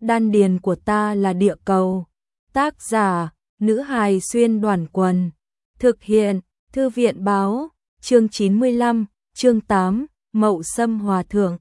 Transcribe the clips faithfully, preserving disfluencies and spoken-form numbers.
đan điền của ta là địa cầu. Tác giả, nữ hài xuyên đoàn quần. Thực hiện, thư viện báo, chương chín mươi lăm, chương tám, Mậu Sâm Hòa Thượng.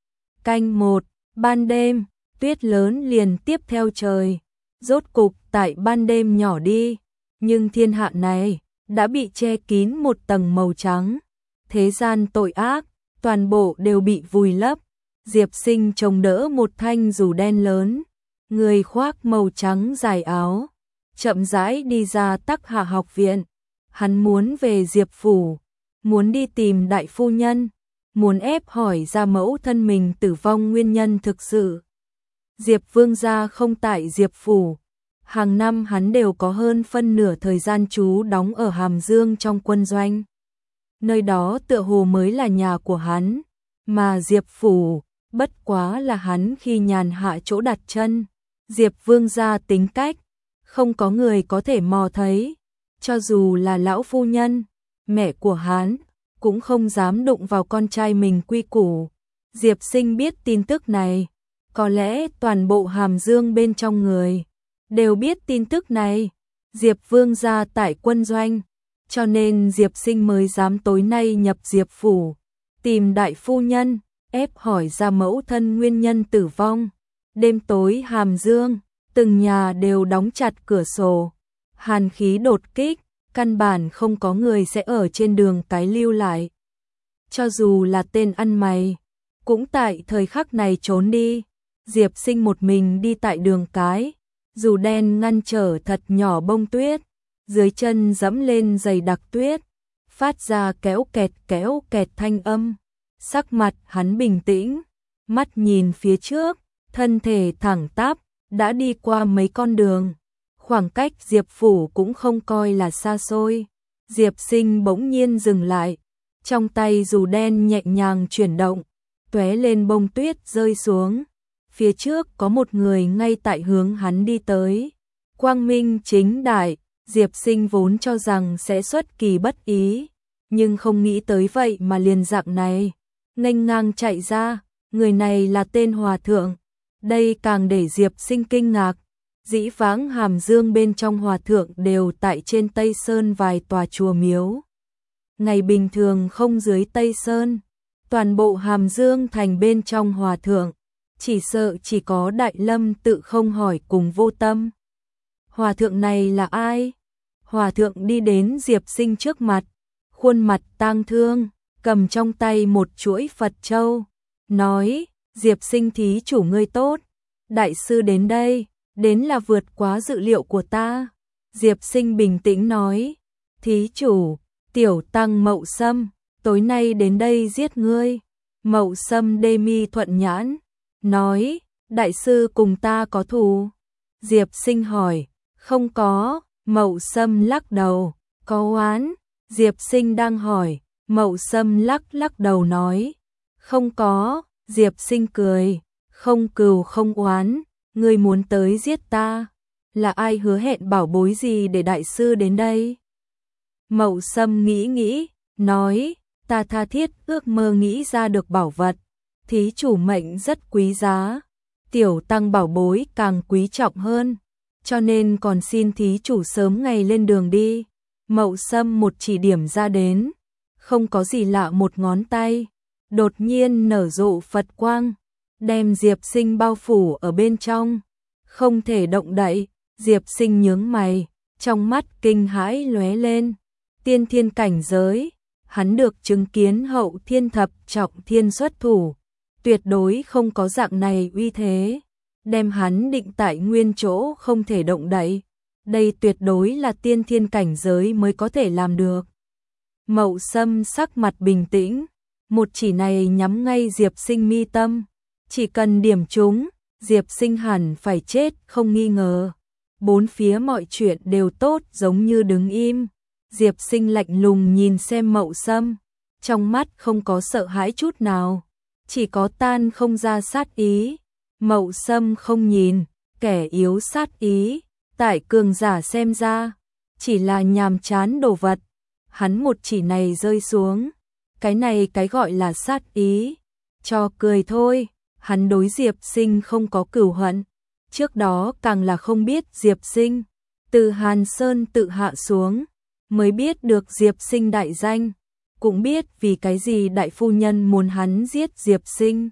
Canh một, ban đêm, tuyết lớn liền tiếp theo trời. Rốt cục tại ban đêm nhỏ đi, nhưng thiên hạ này đã bị che kín một tầng màu trắng. Thế gian tội ác, toàn bộ đều bị vùi lấp. Diệp Sinh chống đỡ một thanh dù đen lớn, người khoác màu trắng dài áo, chậm rãi đi ra Tắc Hạ học viện. Hắn muốn về Diệp phủ, muốn đi tìm đại phu nhân, muốn ép hỏi ra mẫu thân mình tử vong nguyên nhân thực sự. Diệp Vương gia không tại Diệp phủ, hàng năm hắn đều có hơn phân nửa thời gian trú đóng ở Hàm Dương trong quân doanh. Nơi đó tựa hồ mới là nhà của hắn, mà Diệp phủ bất quá là hắn khi nhàn hạ chỗ đặt chân. Diệp Vương gia tính cách, không có người có thể mò thấy, cho dù là lão phu nhân, mẹ của hắn, cũng không dám đụng vào con trai mình quy củ. Diệp Sinh biết tin tức này, có lẽ toàn bộ Hàm Dương bên trong người đều biết tin tức này. Diệp Vương gia tại quân doanh, cho nên Diệp Sinh mới dám tối nay nhập Diệp phủ, tìm đại phu nhân, ép hỏi ra mẫu thân nguyên nhân tử vong. Đêm tối Hàm Dương, từng nhà đều đóng chặt cửa sổ, hàn khí đột kích, căn bản không có người sẽ ở trên đường cái lưu lại. Cho dù là tên ăn mày, cũng tại thời khắc này trốn đi. Diệp Sinh một mình đi tại đường cái, dù đen ngăn trở thật nhỏ bông tuyết, dưới chân dẫm lên dày đặc tuyết, phát ra kéo kẹt kéo kẹt thanh âm. Sắc mặt hắn bình tĩnh, mắt nhìn phía trước, thân thể thẳng tắp, đã đi qua mấy con đường. Khoảng cách Diệp phủ cũng không coi là xa xôi. Diệp Sinh bỗng nhiên dừng lại, trong tay dù đen nhẹ nhàng chuyển động, tóe lên bông tuyết rơi xuống. Phía trước có một người ngay tại hướng hắn đi tới. Quang minh chính đại, Diệp Sinh vốn cho rằng sẽ xuất kỳ bất ý, nhưng không nghĩ tới vậy mà liền dạng này, nghênh ngang chạy ra. Người này là tên hòa thượng. Đây càng để Diệp Sinh kinh ngạc. Dĩ vãng Hàm Dương bên trong hòa thượng đều tại trên Tây Sơn vài tòa chùa miếu. Ngày bình thường không dưới Tây Sơn, toàn bộ Hàm Dương thành bên trong hòa thượng, chỉ sợ chỉ có Đại Lâm Tự Không hỏi cùng Vô Tâm. Hòa thượng này là ai? Hòa thượng đi đến Diệp Sinh trước mặt, khuôn mặt tang thương, cầm trong tay một chuỗi Phật châu, nói: Diệp Sinh thí chủ ngươi tốt, đại sư đến đây, đến là vượt quá dự liệu của ta. Diệp Sinh bình tĩnh nói: thí chủ, tiểu tăng Mậu Sâm, tối nay đến đây giết ngươi. Mậu Sâm đê mi thuận nhãn, nói: đại sư cùng ta có thù? Diệp Sinh hỏi: không có. Mậu Sâm lắc đầu: có oán? Diệp Sinh đang hỏi, Mậu Sâm lắc lắc đầu nói: không có. Diệp Sinh cười: không cừu không oán, ngươi muốn tới giết ta, là ai hứa hẹn bảo bối gì để đại sư đến đây? Mậu Sâm nghĩ nghĩ, nói: ta tha thiết ước mơ nghĩ ra được bảo vật, thí chủ mệnh rất quý giá, tiểu tăng bảo bối càng quý trọng hơn, cho nên còn xin thí chủ sớm ngày lên đường đi. Mậu Sâm một chỉ điểm ra đến, không có gì lạ một ngón tay, đột nhiên nở rộ Phật quang, đem Diệp Sinh bao phủ ở bên trong, không thể động đậy. Diệp Sinh nhướng mày, trong mắt kinh hãi lóe lên. Tiên thiên cảnh giới, hắn được chứng kiến hậu thiên thập trọng thiên xuất thủ, tuyệt đối không có dạng này uy thế, đem hắn định tại nguyên chỗ không thể động đậy. Đây tuyệt đối là tiên thiên cảnh giới mới có thể làm được. Mậu Sâm sắc mặt bình tĩnh, một chỉ này nhắm ngay Diệp Sinh mi tâm, chỉ cần điểm trúng, Diệp Sinh hẳn phải chết không nghi ngờ. Bốn phía mọi chuyện đều tốt giống như đứng im. Diệp Sinh lạnh lùng nhìn xem Mậu Sâm, trong mắt không có sợ hãi chút nào, chỉ có tan không ra sát ý. Mậu Sâm không nhìn, kẻ yếu sát ý, tại cường giả xem ra, chỉ là nhàm chán đồ vật. Hắn một chỉ này rơi xuống, cái này cái gọi là sát ý, cho cười thôi. Hắn đối Diệp Sinh không có cửu hận, Trước đó càng là không biết Diệp Sinh, từ Hàn Sơn tự hạ xuống, mới biết được Diệp Sinh đại danh, cũng biết vì cái gì đại phu nhân muốn hắn giết Diệp Sinh.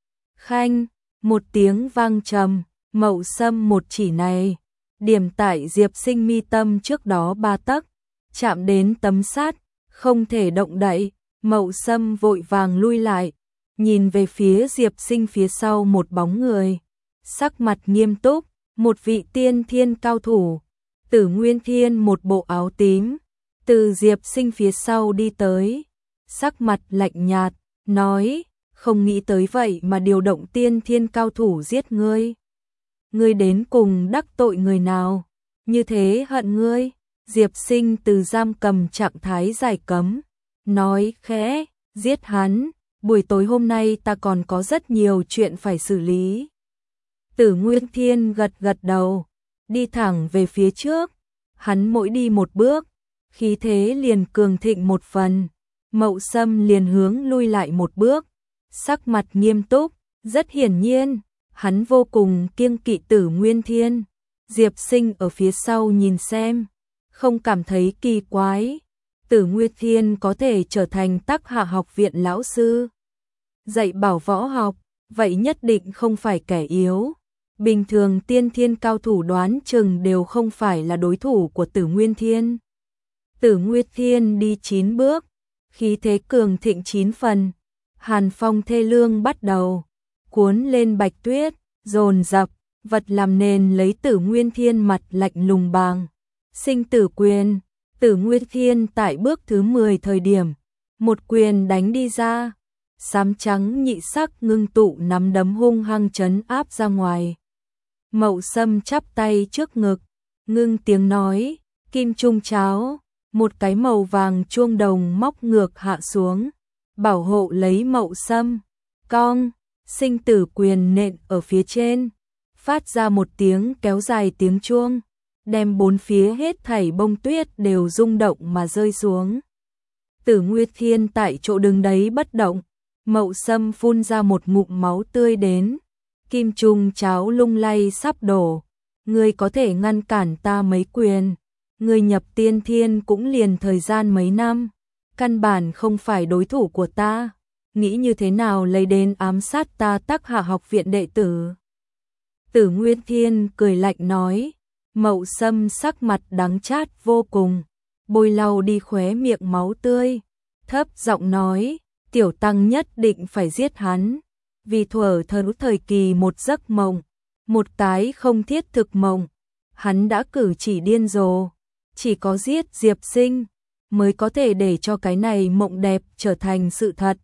Khanh, một tiếng vang trầm, Mậu Sâm một chỉ này, điểm tại Diệp Sinh mi tâm trước đó ba tấc, chạm đến tấm sắt, không thể động đậy. Mậu Sâm vội vàng lui lại, nhìn về phía Diệp Sinh phía sau một bóng người, sắc mặt nghiêm túc, một vị tiên thiên cao thủ. Tử Nguyên Thiên một bộ áo tím, từ Diệp Sinh phía sau đi tới, sắc mặt lạnh nhạt, nói, không nghĩ tới vậy mà điều động tiên thiên cao thủ giết ngươi. Ngươi đến cùng đắc tội người nào, như thế hận ngươi. Diệp Sinh từ giam cầm trạng thái giải cấm, nói khẽ, giết hắn, buổi tối hôm nay ta còn có rất nhiều chuyện phải xử lý. Tử Nguyên Thiên gật gật đầu, đi thẳng về phía trước, hắn mỗi đi một bước, khí thế liền cường thịnh một phần. Mậu Sâm liền hướng lui lại một bước, sắc mặt nghiêm túc, rất hiển nhiên, hắn vô cùng kiêng kỵ Tử Nguyên Thiên. Diệp Sinh ở phía sau nhìn xem, không cảm thấy kỳ quái. Tử Nguyên Thiên có thể trở thành Tắc Hạ học viện lão sư, dạy bảo võ học, vậy nhất định không phải kẻ yếu. Bình thường tiên thiên cao thủ đoán chừng đều không phải là đối thủ của Tử Nguyên Thiên. Tử Nguyên Thiên đi chín bước, khí thế cường thịnh chín phần, hàn phong thê lương bắt đầu, cuốn lên bạch tuyết, dồn dập, vật làm nền lấy Tử Nguyên Thiên mặt lạnh lùng bàng. Sinh tử quyền, Tử Nguyên Thiên tại bước thứ mười thời điểm, một quyền đánh đi ra, xám trắng nhị sắc ngưng tụ nắm đấm hung hăng trấn áp ra ngoài. Mậu Sâm chắp tay trước ngực, ngưng tiếng nói, kim trung cháo, một cái màu vàng chuông đồng móc ngược hạ xuống, bảo hộ lấy Mậu Sâm. Cong, sinh tử quyền nện ở phía trên, phát ra một tiếng kéo dài tiếng chuông, đem bốn phía hết thảy bông tuyết đều rung động mà rơi xuống. Tử Nguyên Thiên tại chỗ đứng đấy bất động, Mậu Sâm phun ra một ngụm máu tươi đến, kim trung cháo lung lay sắp đổ. Ngươi có thể ngăn cản ta mấy quyền, ngươi nhập tiên thiên cũng liền thời gian mấy năm, căn bản không phải đối thủ của ta, nghĩ như thế nào lấy đến ám sát ta Tắc Hạ học viện đệ tử. Tử Nguyên Thiên cười lạnh nói. Mậu Sâm sắc mặt đắng chát vô cùng, bôi lau đi khóe miệng máu tươi, thấp giọng nói, tiểu tăng nhất định phải giết hắn, vì thuở thơ thời kỳ một giấc mộng, một cái không thiết thực mộng, hắn đã cử chỉ điên rồ, chỉ có giết Diệp Sinh mới có thể để cho cái này mộng đẹp trở thành sự thật.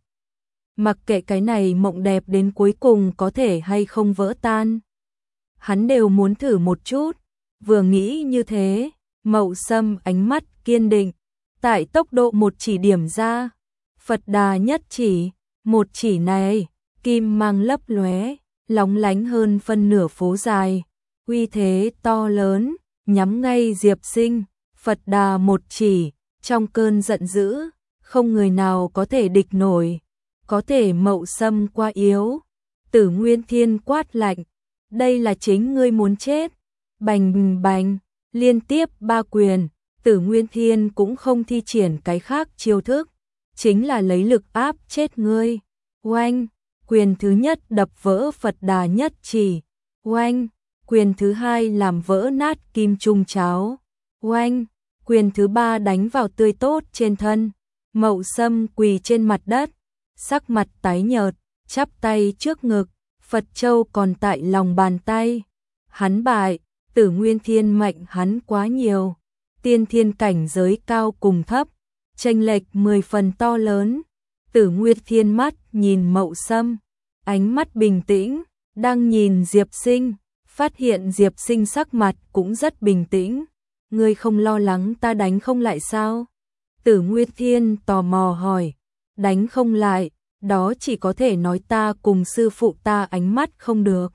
Mặc kệ cái này mộng đẹp đến cuối cùng có thể hay không vỡ tan, hắn đều muốn thử một chút. Vừa nghĩ như thế, Mậu Sâm ánh mắt kiên định, tại tốc độ một chỉ điểm ra, Phật Đà nhất chỉ, một chỉ này, kim mang lấp lóe, lóng lánh hơn phân nửa phố dài, uy thế to lớn, nhắm ngay Diệp Sinh. Phật Đà một chỉ, trong cơn giận dữ, không người nào có thể địch nổi, có thể Mậu Sâm quá yếu. Tử Nguyên Thiên quát lạnh, đây là chính ngươi muốn chết. Bành bành, liên tiếp ba quyền, Tử Nguyên Thiên cũng không thi triển cái khác chiêu thức, chính là lấy lực áp chết ngươi. Oanh, quyền thứ nhất đập vỡ Phật Đà nhất chỉ. Oanh, quyền thứ hai làm vỡ nát kim trung cháo. Oanh, quyền thứ ba đánh vào tươi tốt trên thân. Mậu Sâm quỳ trên mặt đất, sắc mặt tái nhợt, chắp tay trước ngực, Phật châu còn tại lòng bàn tay. Hắn bại. Tử Nguyên Thiên mạnh hắn quá nhiều, tiên thiên cảnh giới cao cùng thấp, chênh lệch mười phần to lớn. Tử Nguyên Thiên mắt nhìn Mậu Sâm, ánh mắt bình tĩnh, đang nhìn Diệp Sinh, phát hiện Diệp Sinh sắc mặt cũng rất bình tĩnh. Ngươi không lo lắng ta đánh không lại sao? Tử Nguyên Thiên tò mò hỏi. Đánh không lại, đó chỉ có thể nói ta cùng sư phụ ta ánh mắt không được.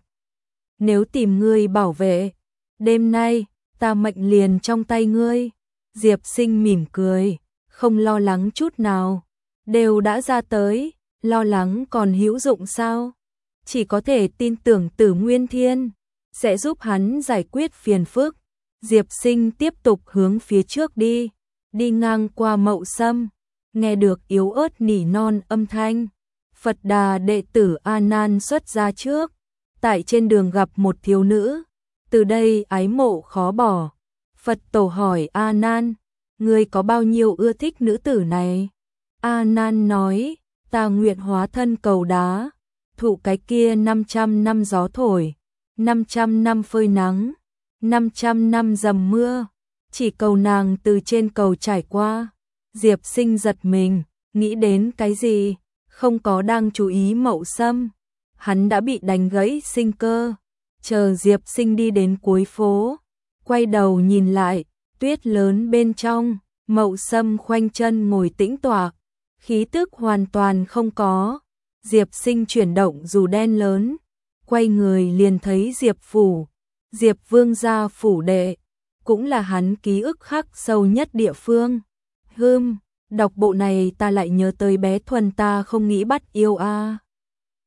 Nếu tìm ngươi bảo vệ, đêm nay, ta mệnh liền trong tay ngươi. Diệp Sinh mỉm cười, không lo lắng chút nào. Đều đã ra tới, lo lắng còn hữu dụng sao? Chỉ có thể tin tưởng Tử Nguyên Thiên. sẽ giúp hắn giải quyết phiền phức. Diệp Sinh tiếp tục hướng phía trước đi, đi ngang qua Mậu Sâm, nghe được yếu ớt nỉ non âm thanh. Phật Đà đệ tử A Nan xuất ra trước, tại trên đường gặp một thiếu nữ, từ đây ái mộ khó bỏ. Phật Tổ hỏi A Nan, ngươi có bao nhiêu ưa thích nữ tử này? A Nan nói, ta nguyện hóa thân cầu đá, thụ cái kia năm trăm năm gió thổi, năm trăm năm phơi nắng, năm trăm năm dầm mưa, chỉ cầu nàng từ trên cầu trải qua. Diệp Sinh giật mình, nghĩ đến cái gì, không có đang chú ý Mậu Sâm, hắn đã bị đánh gãy sinh cơ. Chờ Diệp Sinh đi đến cuối phố, quay đầu nhìn lại, tuyết lớn bên trong, Mậu Sâm khoanh chân ngồi tĩnh tọa, khí tức hoàn toàn không có. Diệp Sinh chuyển động dù đen lớn, quay người liền thấy Diệp phủ, Diệp Vương gia phủ đệ, cũng là hắn ký ức khắc sâu nhất địa phương. Hừm, đọc bộ này ta lại nhớ tới bé Thuần ta không nghĩ bắt yêu a. À.